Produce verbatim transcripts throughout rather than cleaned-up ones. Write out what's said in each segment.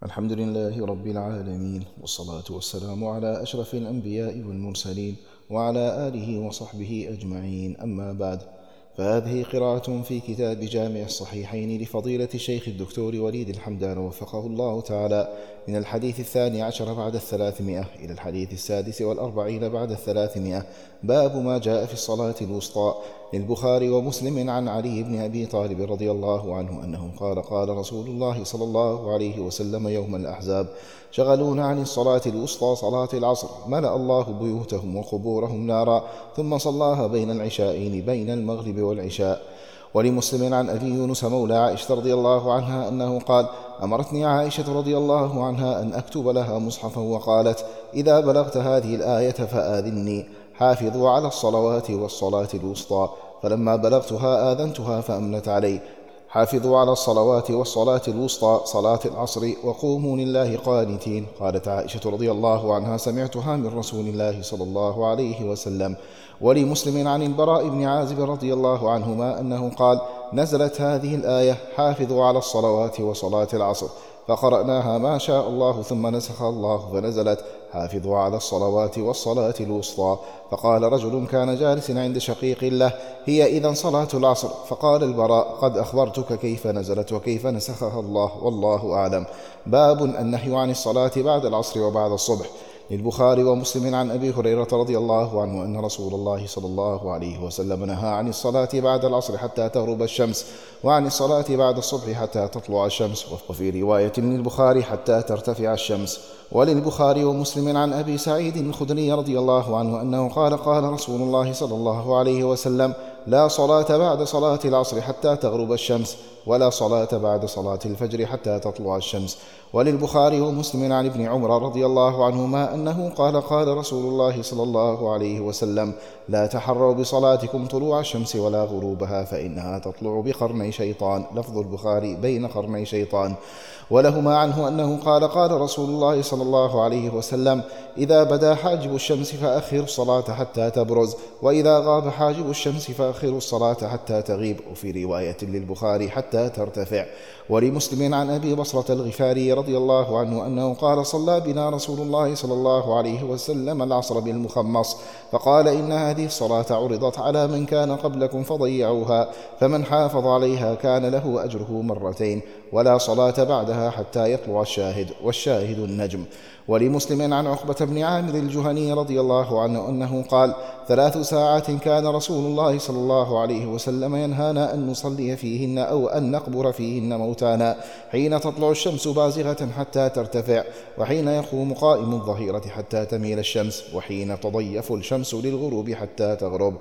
الحمد لله رب العالمين، والصلاة والسلام على أشرف الأنبياء والمرسلين وعلى آله وصحبه أجمعين، أما بعد، فهذه قراءة في كتاب جامع الصحيحين لفضيلة الشيخ الدكتور وليد الحمدان وفقه الله تعالى، من الحديث الثاني عشر بعد الثلاثمائة إلى الحديث السادس والأربعين بعد الثلاثمائة. باب ما جاء في الصلاة الوسطى. للبخاري ومسلم عن علي بن أبي طالب رضي الله عنه أنه قال: قال رسول الله صلى الله عليه وسلم يوم الأحزاب: شغلونا عن الصلاة الوسطى صلاة العصر، ملأ الله بيوتهم وقبورهم نارا، ثم صلاها بين العشاءين بين المغرب والعشاء. ولمسلم عن أبي يونس مولى عائشة رضي الله عنها أنه قال: أمرتني عائشة رضي الله عنها أن أكتب لها مصحفا، وقالت: إذا بلغت هذه الآية فآذني، حافظوا على الصلوات والصلاة الوسطى. فلما بلغتها آذنتها فأملت علي: حافظوا على الصلوات والصلاة الوسطى صلاة العصر، وقوموا لله قانتين. قالت عائشة رضي الله عنها: سمعتها من رسول الله صلى الله عليه وسلم. ولمسلم عن البراء بن عازب رضي الله عنهما أنه قال: نزلت هذه الآية: حافظوا على الصلوات وصلاة العصر، فقرأناها ما شاء الله، ثم نسخ الله فنزلت: حافظوا على الصلوات والصلاة الوسطى. فقال رجل كان جالسا عند شقيق له: هي إذن صلاة العصر؟ فقال البراء: قد أخبرتك كيف نزلت وكيف نسخها الله، والله أعلم. باب النهي عن الصلاة بعد العصر وبعد الصبح. للبخاري ومسلم عن أبي هريرة رضي الله عنه أن رسول الله صلى الله عليه وسلم نهى عن الصلاة بعد العصر حتى تغرب الشمس، وعن الصلاة بعد الصبح حتى تطلع الشمس، وفي رواية للبخاري: حتى ترتفع الشمس. وللبخاري ومسلم عن أبي سعيد الخدري رضي الله عنه أنه قال: قال رسول الله صلى الله عليه وسلم: لا صلاة بعد صلاة العصر حتى تغرب الشمس، ولا صلاة بعد صلاة الفجر حتى تطلع الشمس. وللبخاري ومسلم عن ابن عمر رضي الله عنهما أنه قال: قال رسول الله صلى الله عليه وسلم: لا تحروا بصلاتكم طلوع الشمس ولا غروبها، فإنها تطلع بقرني شيطان. لفظ البخاري: بين قرني شيطان. ولهما عنه أنه قال: قال رسول الله صلى الله عليه وسلم: إذا بدا حاجب الشمس فأخروا الصلاة حتى تبرز، وإذا غاب حاجب الشمس فأخروا الصلاة حتى تغيب. وفي رواية للبخاري: حتى ترتفع. ولمسلم عن أبي بصرة الغفاري رضي الله عنه أنه قال: صلى بنا رسول الله صلى الله عليه وسلم العصر بالمخمص، فقال: إن هذه الصلاة عرضت على من كان قبلكم فضيعوها، فمن حافظ عليها كان له أجره مرتين، ولا صلاة بعدها حتى يطلع الشاهد، والشاهد النجم. ولمسلم عن عقبة بن عامر الجهني رضي الله عنه أنه قال: ثلاث ساعات كان رسول الله صلى الله عليه وسلم ينهانا أن نصلي فيهن أو أن نقبر فيهن موتانا: حين تطلع الشمس بازغة حتى ترتفع، وحين يقوم قائم الظهيرة حتى تميل الشمس، وحين تضيف الشمس للغروب حتى تغرب.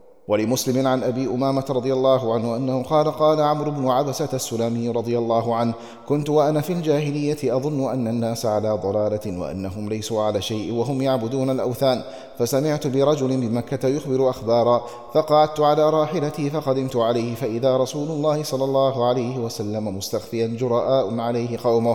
ولمسلم عن أبي أمامة رضي الله عنه أنه قال: قال عمرو بن عبسة السلمي رضي الله عنه: كنت وأنا في الجاهلية أظن أن الناس على ضلالة، وأنهم ليسوا على شيء وهم يعبدون الأوثان، فسمعت برجل بمكة يخبر أخبارا، فقعدت على راحلتي فقدمت عليه، فإذا رسول الله صلى الله عليه وسلم مستخفيا جراء عليه قومه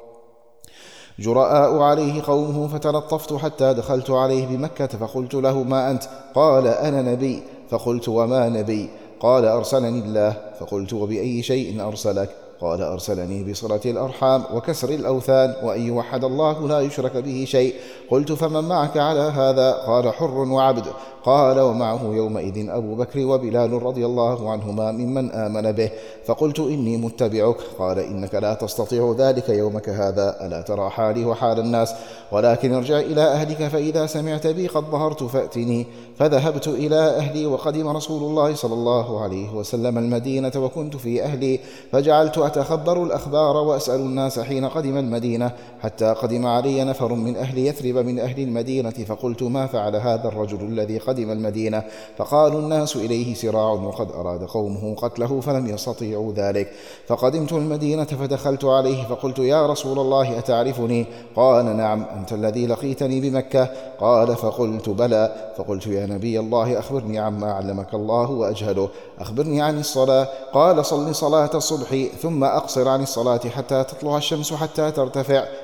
جراء عليه قومه فتلطفت حتى دخلت عليه بمكة، فقلت له: ما أنت؟ قال: أنا نبي. فقلت: وما نبي؟ قال: أرسلني الله. فقلت: وبأي شيء أرسلك؟ قال: أرسلني بصلة الأرحام وكسر الأوثان وأن يوحد الله لا يشرك به شيء. قلت: فمن معك على هذا؟ قال: حر وعبد. قال: ومعه يومئذ أبو بكر وبلال رضي الله عنهما ممن آمن به. فقلت: إني متبعك. قال: إنك لا تستطيع ذلك يومك هذا، ألا ترى حالي وحال الناس؟ ولكن ارجع إلى أهلك، فإذا سمعت بي قد ظهرت فأتني. فذهبت إلى أهلي، وقدم رسول الله صلى الله عليه وسلم المدينة وكنت في أهلي، فجعلت أتخبر الأخبار وأسأل الناس حين قدم المدينة، حتى قدم علي نفر من أهل يثرب من أهل المدينة، فقلت: ما فعل هذا الرجل الذي قدم المدينة؟ فقالوا: الناس إليه سراع، وقد أراد قومه قتله فلم يستطيعوا ذلك. فقدمت المدينة فدخلت عليه، فقلت: يا رسول الله أتعرفني؟ قال: نعم، أنت الذي لقيتني بمكة. قال: فقلت: بلى. فقلت: يا نبي الله، أخبرني عما علمك الله وأجهله، أخبرني عن الصلاة. قال: صل صلاة الصبح ثم أقصر عن الصلاة حتى تطلع الشمس حتى ترتفع،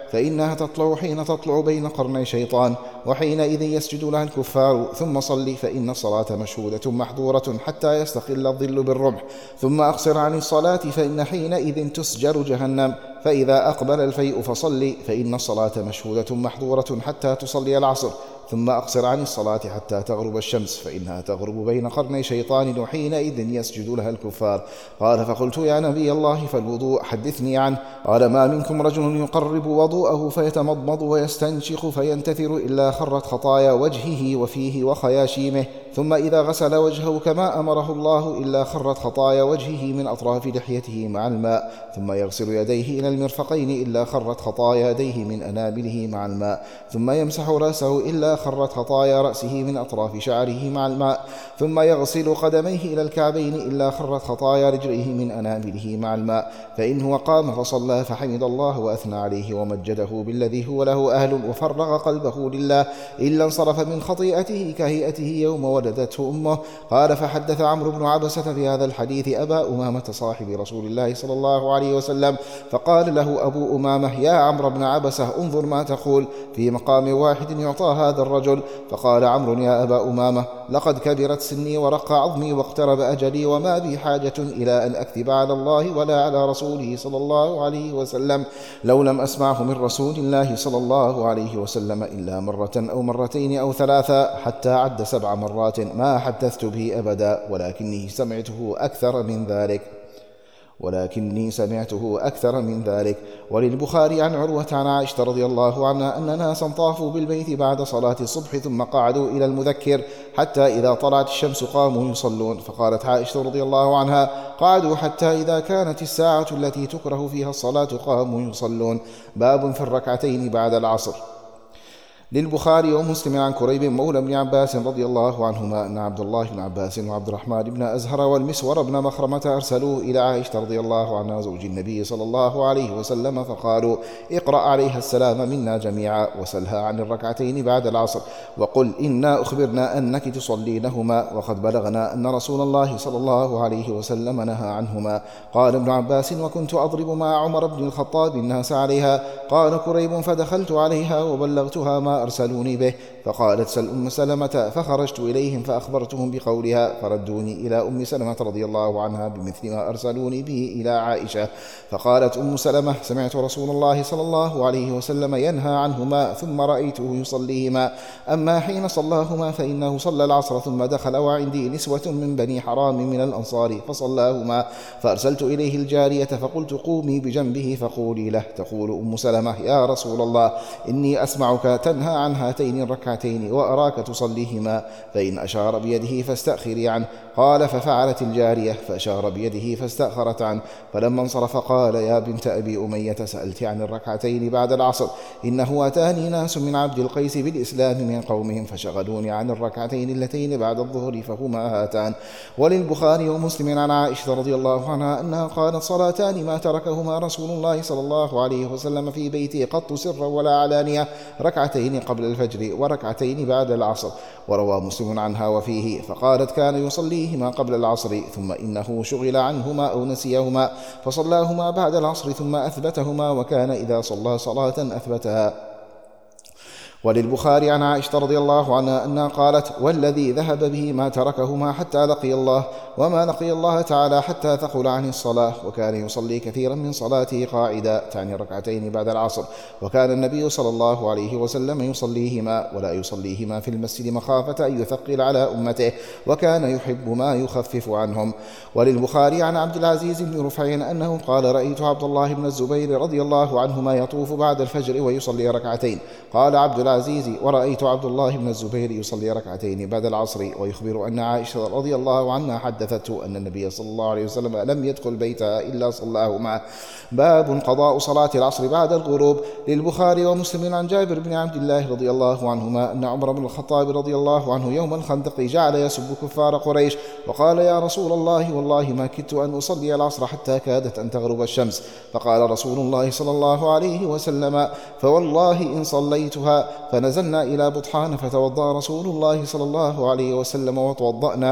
فإنها تطلع حين تطلع بين قرني شيطان، وحينئذ يسجد لها الكفار. ثم صل فإن الصلاة مشهودة محظورة حتى يستقل الظل بالرمح. ثم أقصر عن الصلاة فإن حينئذ تسجر جهنم. فإذا أقبل الفيء فصل فإن الصلاة مشهودة محظورة حتى تصلي العصر. ثم أقصر عن الصلاة حتى تغرب الشمس فإنها تغرب بين قرني شيطان، وحينئذ يسجد لها الكفار. قال فقلت يا نبي الله فالوضوء حدثني عنه. قال ما منكم رجل يقرب وضوءه فيتمضمض ويستنشق فينتثر إلا خرت خطايا وجهه وفيه وخياشيمه، ثم إذا غسل وجهه كما أمره الله إلا خرت خطايا وجهه من أطراف لحيته مع الماء، ثم يغسل يديه إلى المرفقين إلا خرت خطايا يديه من أنامله مع الماء، ثم يمسح رأسه إلا خرت خطايا رأسه من أطراف شعره مع الماء، ثم يغسل قدميه إلى الكعبين إلا خرت خطايا رجليه من أنامله مع الماء. فإن هو قام فصلى فحمد الله وأثنى عليه ومجده بالذي هو له أهل وفرغ قلبه لله إلا انصرف من خطيئته كهيئته يوم ولدته أمه. قال فحدث عمرو بن عبسة في هذا الحديث أبا أمامة صاحب رسول الله صلى الله عليه وسلم، فقال له أبو أمامة يا عمرو بن عبسة انظر ما تقول في مقام واحد يعطى هذا الرجل. فقال عمرو يا أبا أمامة لقد كبرت سني ورق عظمي واقترب أجلي وما بي حاجة إلى أن أكذب على الله ولا على رسوله صلى الله عليه وسلم، لو لم أسمعه من رسول الله صلى الله عليه وسلم إلا مرة أو مرتين أو ثلاثة حتى عد سبع مرات ما حدثت به أبدا، ولكني سمعته أكثر من ذلك ولكني سمعته أكثر من ذلك. وللبخاري عن عروة عن عائشة رضي الله عنها أن ناسا طافوا بالبيت بعد صلاة الصبح ثم قعدوا إلى المذكر حتى إذا طلعت الشمس قاموا يصلون، فقالت عائشة رضي الله عنها قعدوا حتى إذا كانت الساعة التي تكره فيها الصلاة قاموا يصلون. باب في الركعتين بعد العصر. للبخاري ومسلم عن كريب مولى بن عباس رضي الله عنهما أن عبد الله بن عباس وعبد الرحمن بن أزهر والمسور بن مخرمة أرسلوه إلى عائشة رضي الله عنها زوج النبي صلى الله عليه وسلم فقالوا اقرأ عليها السلام منا جميعا وسلها عن الركعتين بعد العصر وقل إنا أخبرنا أنك تصلينهما وقد بلغنا أن رسول الله صلى الله عليه وسلم نهى عنهما. قال ابن عباس وكنت أضرب مع عمر بن الخطاب الناس عليها. قال كريب فدخلت عليها وبلغتها ما أرسلوني به، فقالت سل أم سلمة، فخرجت إليهم فأخبرتهم بقولها فردوني إلى أم سلمة رضي الله عنها بمثل ما أرسلوني به إلى عائشة. فقالت أم سلمة سمعت رسول الله صلى الله عليه وسلم ينهى عنهما ثم رأيته يصليهما، أما حين صلاهما فإنه صلى العصر ثم دخل وعندي نسوة من بني حرام من الأنصار فصلاهما، فأرسلت إليه الجارية فقلت قومي بجنبه فقولي له تقول أم سلمة يا رسول الله إني أسمعك تنهى عن هاتين الركعتين وأراك تصليهما، فإن أشار بيده فاستأخري عنه. قال ففعلت الجارية فأشار بيده فاستأخرت عنه، فلما انصرف قال يا بنت أبي أمية سألت عن الركعتين بعد العصر، إنه أتاني ناس من عبد القيس بالإسلام من قومهم فشغلوني عن الركعتين اللتين بعد الظهر فهما هاتان. وللبخاري ومسلم عن عائشة رضي الله عنها أنها قالت صلاتان ما تركهما رسول الله صلى الله عليه وسلم في بيته قط سرا ولا علانية، ركعتين قبل الفجر وركعتين بعد العصر. وروى مسلم عنها وفيه فقالت كان يصليهما قبل العصر ثم إنه شغل عنهما أو نسيهما فصلاهما بعد العصر ثم أثبتهما، وكان إذا صلى صلاة أثبتها. وللبخاري عن عائشة رضي الله عنها أنها قالت والذي ذهب به ما تركهما حتى لقي الله وما لقي الله تعالى حتى ثقل عن الصلاة، وكان يصلي كثيرا من صلاته قاعدا تعني ركعتين بعد العصر، وكان النبي صلى الله عليه وسلم يصليهما ولا يصليهما في المسجد مخافة أن يثقل على أمته، وكان يحب ما يخفف عنهم. وللبخاري عن عبد العزيز بن رفع أنه قال رأيت عبد الله بن الزبير رضي الله عنهما يطوف بعد الفجر ويصلي ركعتين. قال عبد العزيز ورأيت عبد الله بن الزبير يصلي ركعتين بعد العصر، ويخبر أن عائشة رضي الله عنها حدثته أن النبي صلى الله عليه وسلم لم يدخل بيتها إلا صلاهما. باب قضاء صلاة العصر بعد الغروب. للبخاري ومسلم عن جابر بن عبد الله رضي الله عنهما أن عمر بن الخطاب رضي الله عنه يوم الخندق جعل يسب كفار قريش وقال يا رسول الله والله ما كدت أن أصلي العصر حتى كادت أن تغرب الشمس، فقال رسول الله صلى الله عليه وسلم فوالله إن صليتها. فنزلنا إلى بطحان فتوضأ رسول الله صلى الله عليه وسلم وتوضأنا،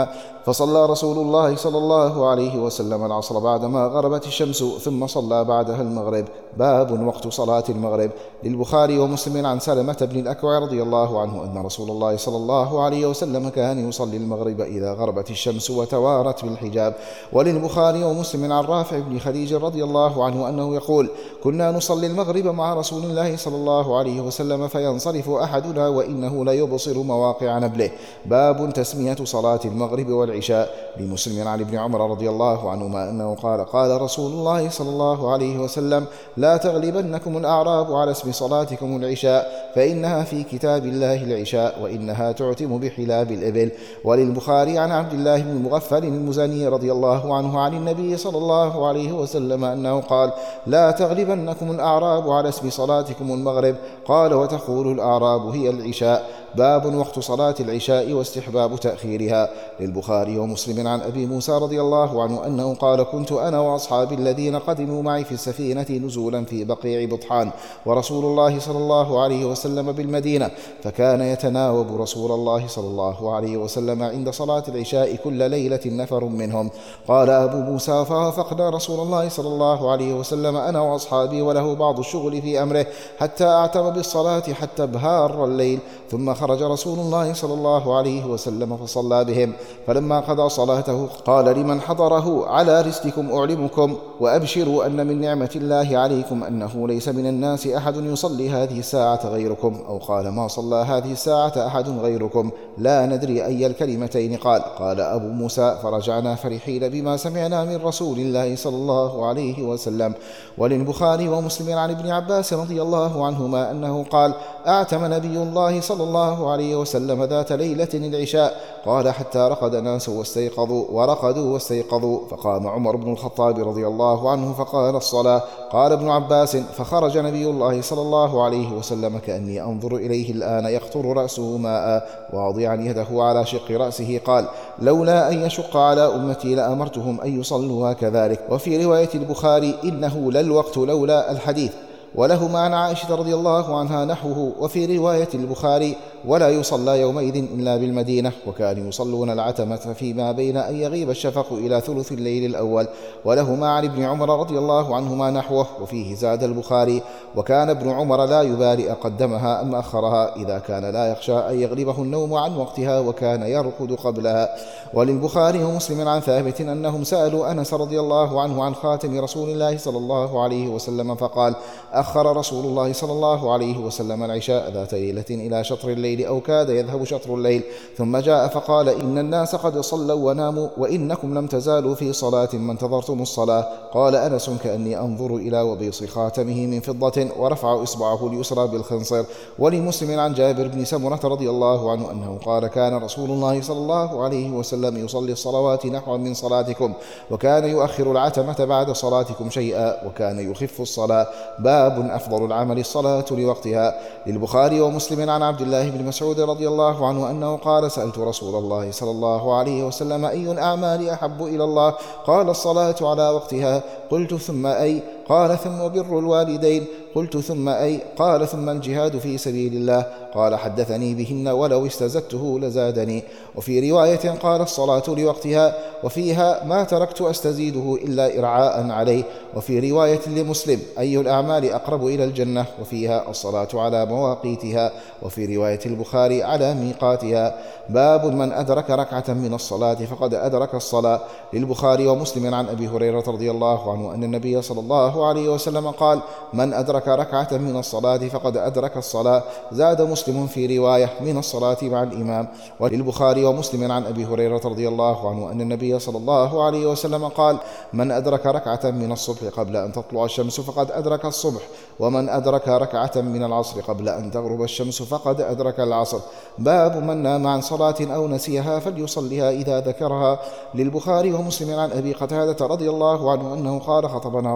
فصلى رسول الله صلى الله عليه وسلم العصر بعدما غربت الشمس ثم صلى بعدها المغرب. باب وقت صلاة المغرب. للبخاري ومسلم عن سلمة بن الأكوع رضي الله عنه أن رسول الله صلى الله عليه وسلم كان يصلي المغرب إذا غربت الشمس وتوارت بالحجاب. وللبخاري ومسلم عن رافع بن خديج رضي الله عنه أنه يقول: كنا نصلي المغرب مع رسول الله صلى الله عليه وسلم فينصرف أحدنا وإنه ليبصر مواقع نبله. باب تسمية صلاة المغرب والعشاء. لمسلم عن ابن عمر رضي الله عنهما أنه قال: قال رسول الله صلى الله عليه وسلم: لا تغلبنكم الأعراب على اسم صلاتكم العشاء، فإنها في كتاب الله العشاء وإنها تعتم بحلاب الإبل. وللبخاري عن عبد الله بن مغفل المزني رضي الله عنه عن النبي صلى الله عليه وسلم أنه قال: لا تغلبنكم الأعراب على اسم صلاتكم المغرب. قال: وتقول الأعراب هي العشاء. باب وقت صلاة العشاء واستحباب تأخيرها. للبخاري ومسلم عن أبي موسى رضي الله عنه أنه قال: كنت أنا وأصحابي الذين قدموا معي في السفينة نزولا في بقيع بطحان ورسول الله صلى الله عليه وسلم بالمدينة، فكان يتناوب رسول الله صلى الله عليه وسلم عند صلاة العشاء كل ليلة نفر منهم. قال أبو موسى: فوافقنا رسول الله صلى الله عليه وسلم أنا وأصحابي وله بعض الشغل في أمره حتى أعتم بالصلاة حتى بهار الليل، ثم خرج رسول الله صلى الله عليه وسلم فصلى بهم، فلما قضى صلاته قال لمن حضره: على رسلكم أعلمكم وأبشروا أن من نعمة الله عليكم أنه ليس من الناس أحد يصلي هذه الساعة غيركم، أو قال: ما صلى هذه الساعة أحد غيركم، لا ندري أي الكلمتين قال. قال أبو موسى: فرجعنا فرحين بما سمعنا من رسول الله صلى الله عليه وسلم. وللبخاري ومسلم عن ابن عباس رضي الله عنهما أنه قال: أعتم نبي الله صلى الله عليه وسلم ذات ليلة العشاء، قال: حتى رقد ناس واستيقظوا ورقدوا واستيقظوا، فقام عمر بن الخطاب رضي الله عنه فقال: الصلاة. قال ابن عباس: فخرج نبي الله صلى الله عليه وسلم كأني أنظر إليه الآن يقطر رأسه ماء واضعا يده على شق رأسه، قال: لولا أن يشق على أمتي لأمرتهم أن يصلوا كذلك. وفي رواية البخاري: إنه للوقت لولا الحديث. ولهما عن عائشة رضي الله عنها نحوه. وفي رواية البخاري: ولا يصلى يومئذ إلا بالمدينة، وكانوا يصلون العتمة فيما بين أن يغيب الشفق إلى ثلث الليل الأول. ولهما عن ابن عمر رضي الله عنهما نحوه. وفيه زاد البخاري: وكان ابن عمر لا يبالي أقدمها أم أخرها إذا كان لا يخشى أن يغلبه النوم عن وقتها، وكان يرقد قبلها. وللبخاري ومسلم عن ثابت أنهم سألوا أنس رضي الله عنه عن خاتم رسول الله صلى الله عليه وسلم فقال: أخر رسول الله صلى الله عليه وسلم العشاء ذات ليلة إلى شطر الليل أو كاد يذهب شطر الليل، ثم جاء فقال: إن الناس قد صلوا وناموا وإنكم لم تزالوا في صلاة ما انتظرتم الصلاة. قال أنس: كأني أنظر إلى وبيص خاتمه من فضة ورفع إصبعه اليسرى بالخنصر. ولمسلم عن جابر بن سمرة رضي الله عنه أنه قال: كان رسول الله صلى الله عليه وسلم يصلي الصلوات نحو من صلاتكم، وكان يؤخر العتمة بعد صلاتكم شيئا، وكان يخف الصلاة. باب أفضل العمل الصلاة لوقتها. للبخاري ومسلم عن عبد الله بن مسعود رضي الله عنه أنه قال: سألت رسول الله صلى الله عليه وسلم: أي الأعمال أحب إلى الله؟ قال: الصلاة على وقتها. قلت: ثم أي؟ قال: ثم بر الوالدين. قلت: ثم أي؟ قال: ثم الجهاد في سبيل الله. قال: حدثني بهن ولو استزدته لزادني. وفي رواية قال: الصلاة لوقتها، وفيها: ما تركت أستزيده إلا إرعاء عليه. وفي رواية لمسلم: أي الأعمال أقرب إلى الجنة؟ وفيها: الصلاة على مواقيتها. وفي رواية البخاري: على ميقاتها. باب من أدرك ركعة من الصلاة فقد أدرك الصلاة. للبخاري ومسلم عن أبي هريرة رضي الله عنه أن النبي صلى الله عليه وسلم قال: من أدرك ركعة من الصلاة فقد أدرك الصلاة. زاد مسلم في رواية: من الصلاة مع الإمام. وللبخاري ومسلم عن أبي هريرة رضي الله عنه أن النبي صلى الله عليه وسلم قال: من أدرك ركعة من الصبح قبل أن تطلع الشمس فقد أدرك الصبح، ومن أدرك ركعة من العصر قبل أن تغرب الشمس فقد أدرك العصر. باب من نام عن صلاة أو نسيها فليصليها إذا ذكرها. للبخاري ومسلم عن أبي قتادة رضي الله عنه أنه قال: خطبنا رسول الله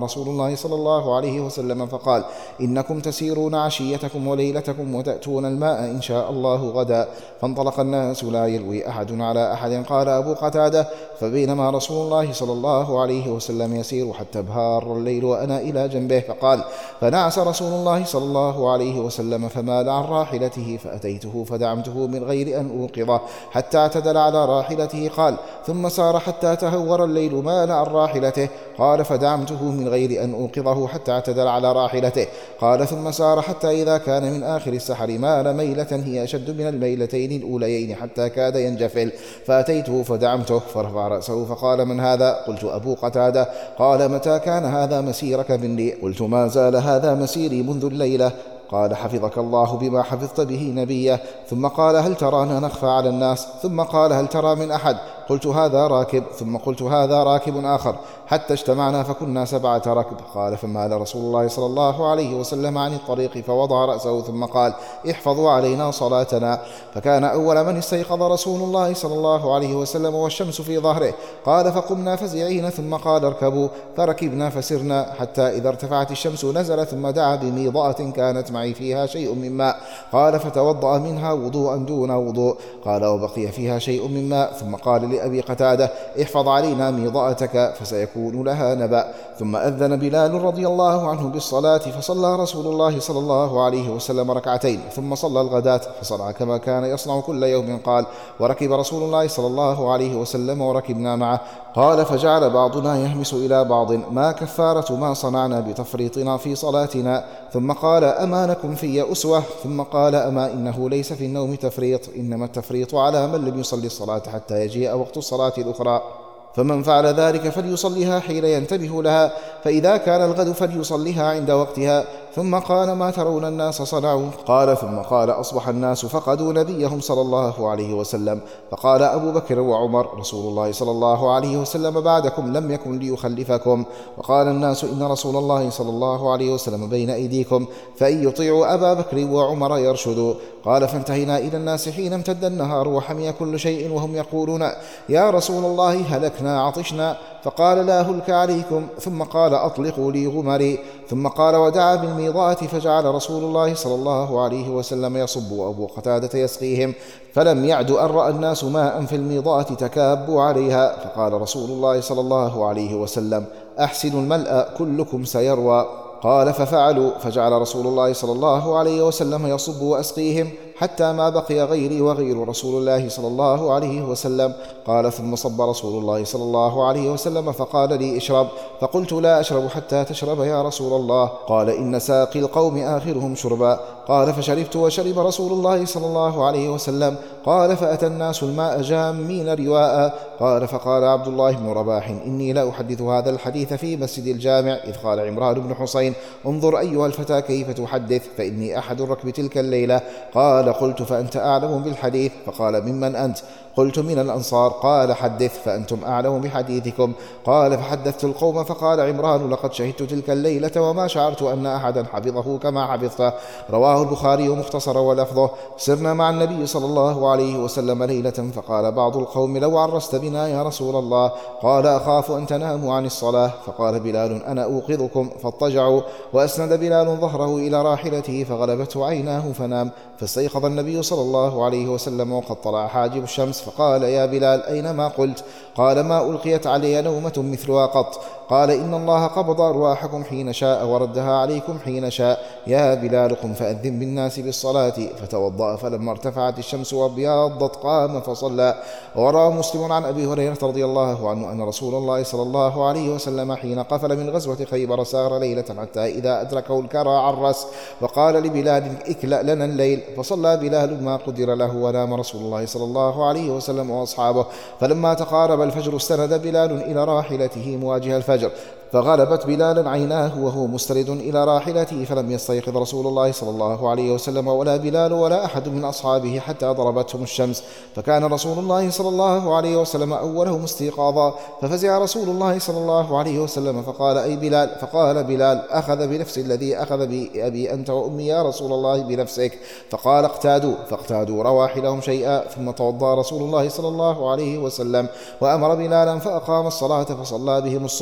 الله صلى الله عليه وسلم فقال: إنكم تسيرون عشيتكم وليلتكم وتأتون الماء إن شاء الله غدا. فانطلق الناس لا يلوي أحد على أحد. قال أبو قتادة: فبينما رسول الله صلى الله عليه وسلم يسير حتى بهار الليل وأنا إلى جنبه، فقال: فنعس رسول الله صلى الله عليه وسلم فمال عن راحلته، فأتيته فدعمته من غير أن أوقظه حتى اعتدل على راحلته. قال: ثم سار حتى تهور الليل مال عن راحلته. قال: فدعمته من غير أن أوقظه حتى اعتدل على راحلته. قال: ثم سار حتى إذا كان من آخر السحر مال ميلة هي أشد من الميلتين الأوليين حتى كاد ينجفل، فأتيته فدعمته فرفع رأسه فقال: من هذا؟ قلت: أبو قتادة. قال: متى كان هذا مسيرك مني؟ قلت: ما زال هذا مسيري منذ الليلة. قال: حفظك الله بما حفظت به نبيه. ثم قال: هل ترانا نخفى على الناس؟ ثم قال: هل ترى من أحد؟ قلت: هذا راكب. ثم قلت: هذا راكب آخر، حتى اجتمعنا فكنا سبعة ركب. قال: فمال رسول الله صلى الله عليه وسلم عن الطريق فوضع رأسه ثم قال: احفظوا علينا صلاتنا. فكان أول من استيقظ رسول الله صلى الله عليه وسلم والشمس في ظهره. قال: فقمنا فزعين. ثم قال: اركبوا. فركبنا فسرنا حتى إذا ارتفعت الشمس نزل، ثم دعا بميضاءة كانت معي فيها شيء من ماء. قال: فتوضأ منها وضوءا دون وضوء. قال: وبقي فيها شيء من ماء. ثم قال لأبي قتادة: احفظ علينا ميضاءتك فسيكون لها نبأ. ثم أذن بلال رضي الله عنه بالصلاة، فصلى رسول الله صلى الله عليه وسلم ركعتين، ثم صلى الغداة فصنع كما كان يصنع كل يوم. قال: وركب رسول الله صلى الله عليه وسلم وركبنا معه. قال: فجعل بعضنا يهمس إلى بعض: ما كفارة ما صنعنا بتفريطنا في صلاتنا؟ ثم قال: أما لكم في أسوة؟ ثم قال: أما إنه ليس في النوم تفريط، إنما التفريط على من لم يصلي الصلاة حتى يجيء وقت الصلاة الأخرى، فمن فعل ذلك فليصليها حين ينتبه لها، فإذا كان الغد فليصليها عند وقتها. ثم قال: ما ترون الناس صنعوا؟ قال: ثم قال: أصبح الناس فقدوا نبيهم صلى الله عليه وسلم. فقال أبو بكر وعمر: رسول الله صلى الله عليه وسلم بعدكم لم يكن ليخلفكم. وقال الناس: إن رسول الله صلى الله عليه وسلم بين أيديكم، فإن يطيعوا أبا بكر وعمر يرشدوا. قال: فانتهينا إلى الناس حين امتد النهار وحمي كل شيء وهم يقولون: يا رسول الله هلكنا عطشنا. فقال: لا هلك عليكم. ثم قال: أطلقوا لي غمري. ثم قال: ودعا بالميضاءة، فجعل رسول الله صلى الله عليه وسلم يصب وأبو قتادة يسقيهم، فلم يعد أن رأى الناس ماء في الميضاءة تكابوا عليها. فقال رسول الله صلى الله عليه وسلم: أحسنوا الملأ كلكم سيروى. قال: ففعلوا، فجعل رسول الله صلى الله عليه وسلم يصب وأسقيهم حتى ما بقي غيري وغير رسول الله صلى الله عليه وسلم. قال: ثم صب رسول الله صلى الله عليه وسلم فقال لي: اشرب. فقلت: لا أشرب حتى تشرب يا رسول الله. قال: إن ساقي القوم آخرهم شربا. قال: فشربت وشرب رسول الله صلى الله عليه وسلم. قال: فأتى الناس الماء جامين رواء. قال: فقال عبد الله بن رباح: إني لا أحدث هذا الحديث في مسجد الجامع، إذ قال عمران بن حسين: انظر أيها الفتى كيف تحدث، فإني أحد الركب تلك الليلة. قال: قلت: فأنت أعلم بالحديث. فقال: ممن أنت؟ قلت: من الأنصار. قال: حدث فأنتم أعلم بحديثكم. قال: فحدثت القوم. فقال عمران: لقد شهدت تلك الليلة وما شعرت أن أحدا حفظه كما حفظته. رواه البخاري مختصرا ولفظه: سرنا مع النبي صلى الله عليه وسلم ليلة، فقال بعض القوم: لو عرست بنا يا رسول الله. قال: أخاف أن تناموا عن الصلاة. فقال بلال: أنا أوقظكم. فاضطجعوا، وأسند بلال ظهره إلى راحلته فغلبته عيناه فنام. فاستيقظ النبي صلى الله عليه وسلم وقد طلع حاجب الشمس، فقال: يا بلال، أين ما قلت؟ قال: ما ألقيت علي نومة مثلها قط. قال: إن الله قبض أرواحكم حين شاء وردها عليكم حين شاء. يا بلال، قم فأذن بالناس بالصلاة. فتوضأ، فلما ارتفعت الشمس وابيضت قام فصلى. وروى مسلم عن أبي هريرة رضي الله عنه أن رسول الله صلى الله عليه وسلم حين قفل من غزوة خيبر سار ليلة حتى إذا أدركه الكرى عرس، وقال لبلال: اكلأ لنا الليل. فصلى بلال ما قدر له، ونام رسول الله صلى الله عليه وسلم وأصحابه. فلما تقارب الفجر استند بلال إلى راحلته مواجه الفجر، فغلبت بلالا عيناه وهو مسترد إلى راحلته، فلم يستيقظ رسول الله صلى الله عليه وسلم ولا بلال ولا أحد من أصحابه حتى ضربتهم الشمس، فكان رسول الله صلى الله عليه وسلم أولهم استيقاظا. ففزع رسول الله صلى الله عليه وسلم فقال: أي بلال؟ فقال بلال: أخذ بنفس الذي أخذ بأبي أنت وأمي يا رسول الله بنفسك. فقال: اقتادوا. فاقتادوا رواحلهم شيئا، ثم توضأ رسول الله صلى الله عليه وسلم وأمر بلالا فأقام الصلاة فصلى بهم الصبح.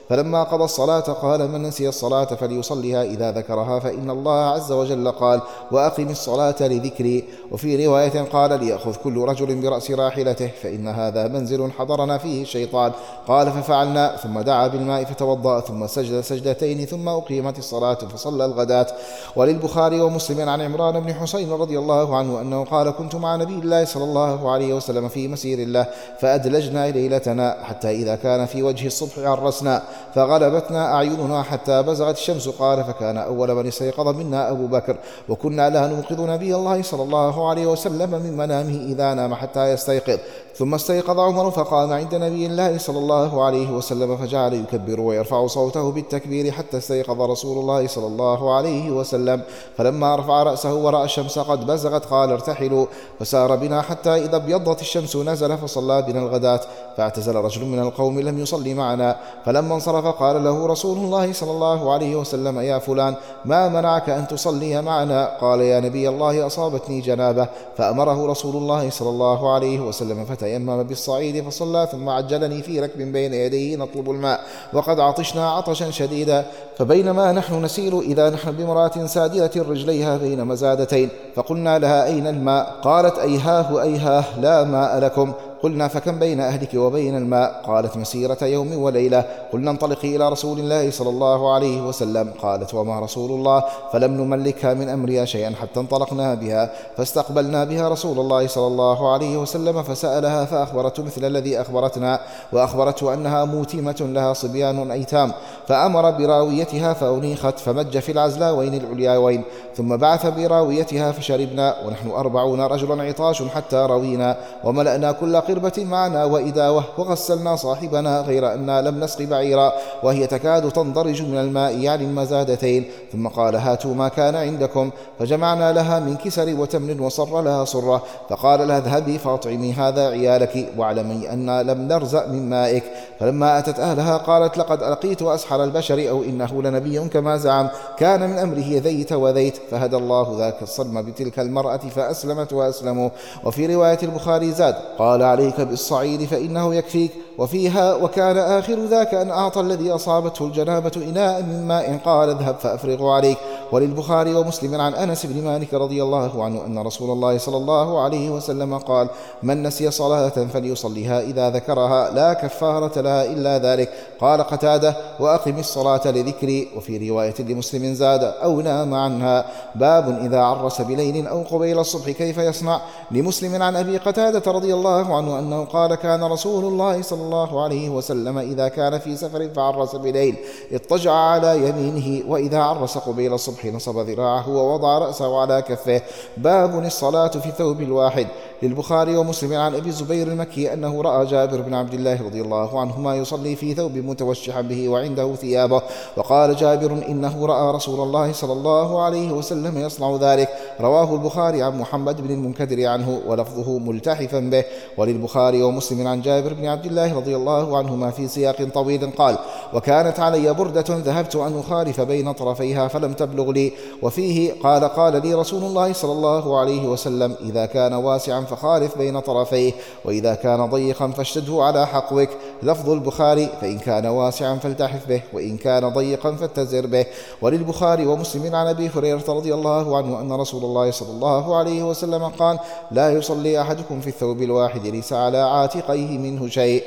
فلما قضى الصلاة قال: من نسي الصلاة فليصلها إذا ذكرها، فإن الله عز وجل قال: وأقم الصلاة لذكري. وفي رواية قال: ليأخذ كل رجل برأس راحلته، فإن هذا منزل حضرنا فيه الشيطان. قال: ففعلنا، ثم دعا بالماء فتوضأ، ثم سجد سجدتين، ثم أقيمت الصلاة فصلى الغداة. وللبخاري ومسلم عن عمران بن حسين رضي الله عنه أنه قال: كنت مع نبي الله صلى الله عليه وسلم في مسير الله، فأدلجنا ليلتنا حتى إذا كان في وجه الصبح عرسنا، فغلبتنا أعيننا حتى بزغت الشمس. قال: فكان أول من استيقظ منا أبو بكر، وكنا لا نوقظ نبي الله صلى الله عليه وسلم من منامه إذا نام حتى يستيقظ. ثم استيقظ عمر فقام عند نبي الله صلى الله عليه وسلم، فجعل يكبر ويرفع صوته بالتكبير حتى استيقظ رسول الله صلى الله عليه وسلم. فلما رفع رأسه ورأى الشمس قد بزغت قال: ارتحلوا، فسار بنا حتى إذا ابيضت الشمس نزل فصلى بنا الغداة. فاعتزل رجل من القوم لم يصلي معنا، فلما انصرف قال له رسول الله صلى الله عليه وسلم: يا فلان، ما منعك أن تصلي معنا؟ قال: يا نبي الله، أصابتني جنابة. فأمره رسول الله صلى الله عليه وسلم فتيمم بالصعيد فصلى، ثم عجلني في ركب بين يديه نطلب الماء، وقد عطشنا عطشا شديدا. فبينما نحن نسير إذا نحن بامرأة سادلة رجليها بين مزادتين، فقلنا لها: أين الماء؟ قالت: أيهاه أيهاه، لا ماء لكم. قلنا: فكم بين أهلك وبين الماء؟ قالت: مسيرة يوم وليلة. قلنا: انطلقي إلى رسول الله صلى الله عليه وسلم. قالت: وما رسول الله؟ فلم نملكها من أمرها شيئا حتى انطلقنا بها، فاستقبلنا بها رسول الله صلى الله عليه وسلم، فسألها فأخبرته مثل الذي أخبرتنا، وأخبرته أنها موتمة لها صبيان أيتام، فأمر براويتها فأنيخت، فمج في العزلاوين العلياوين، ثم بعث براويتها فشربنا، ونحن أربعون رجلا عطاش حتى روينا، وملأنا كل قربة معنا وإداوة، وغسلنا صاحبنا غير أننا لم نسق بعيرا وهي تكاد تنضرج من الماء يعني المزادتين. ثم قال: هاتوا ما كان عندكم، فجمعنا لها من كسر وتمر وصر لها صرة، فقال لها: اذهبي فاطعمي هذا عيالك، واعلمي أن لم نرزق من مائك. فلما أتت أهلها قالت: لقد ألقيت أسحر البشر، أو إنه لنبي كما زعم، كان من أمره ذيت وذيت، فهدى الله ذاك الصرم بتلك المرأة فأسلمت وأسلموا. وفي رواية البخاري زاد: قال: عليك بالصعيد فإنه يكفيك. وفيها: وكان آخر ذاك أن أعطى الذي أصابته الجنابة إناء من ماء، قال: اذهب فأفرغ عليك. وللبخاري ومسلم عن أنس بن مالك رضي الله عنه أن رسول الله صلى الله عليه وسلم قال: من نسي صلاة فليصليها إذا ذكرها، لا كفارة لها إلا ذلك. قال قتادة: وأقم الصلاة لذكري. وفي رواية لمسلم زاد: أو نام عنها. باب إذا عرس بليل أو قبيل الصبح كيف يصنع. لمسلم عن أبي قتادة رضي الله عنه أنه قال: كان رسول الله صلى الله عليه وسلم إذا كان في سفر فعرس بليل اضطجع على يمينه، وإذا عرس قبيل الصبح نصب ذراعه ووضع رأسه على كفه. باب الصلاة في ثوب الواحد. للبخاري ومسلم عن أبي الزبير المكي أنه رأى جابر بن عبد الله رضي الله عنهما يصلي في ثوب متوشحا به وعنده ثيابه، وقال جابر: إنه رأى رسول الله صلى الله عليه وسلم يصنع ذلك. رواه البخاري عن محمد بن المنكدر عنه ولفظه ملتحفا به. وللبخاري ومسلم عن جابر بن عبد الله رضي الله عنهما في سياق طويل قال: وكانت علي بردة ذهبت أن أخالف بين طرفيها فلم تبلغ لي. وفيه قال: قال لي رسول الله صلى الله عليه وسلم: إذا كان واسعا فخالف بين طرفيه، وإذا كان ضيقا فاشتده على حقوك. لفظ البخاري: فإن كان واسعا فالتحف به، وإن كان ضيقا فاتزر به. وللبخاري ومسلم عن أبي هريرة رضي الله عنه أن رسول الله صلى الله عليه وسلم قال: لا يصلي أحدكم في الثوب الواحد ليس على عاتقيه منه شيء.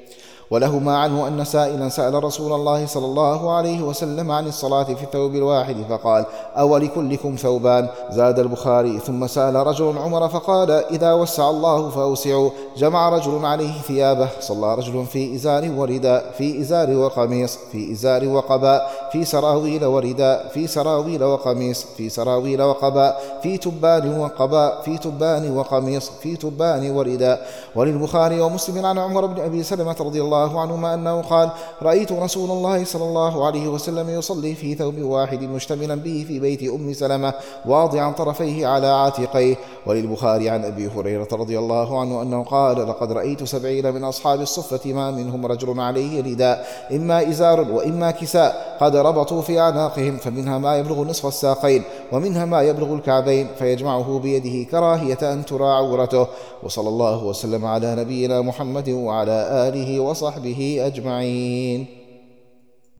ولهما عنه أن سائلا سأل رسول الله صلى الله عليه وسلم عن الصلاة في الثوب الواحد فقال: أولكلكم ثوبان؟ زاد البخاري: ثم سأل رجل عمر فقال: إذا وسع الله فأوسعوا. جمع رجل عليه ثيابه، صلى رجل في إزار ورداء، في إزار وقميص، في إزار وقباء، في سراويل ورداء، في سراويل وقميص، في سراويل وقباء، في تبان وقباء، في تبان وقميص، في تبان ورداء. وللبخاري ومسلم عن عمر بن أبي سلمة رضي الله عنهما أنه قال: رأيت رسول الله صلى الله عليه وسلم يصلي في ثوب واحد مشتملا به في بيت أم سلمة واضعا طرفيه على عاتقيه. وللبخاري عن أبي هريرة رضي الله عنه أنه قال: لقد رأيت سبعين من أصحاب الصفة ما منهم رجل عليه رداء إما إزار وإما كساء قد ربطوا في أعناقهم، فمنها ما يبلغ نصف الساقين ومنها ما يبلغ الكعبين، فيجمعه بيده كراهية أن ترى عورته. وصلى الله وسلم على نبينا محمد وعلى آله وصحبه أجمعين.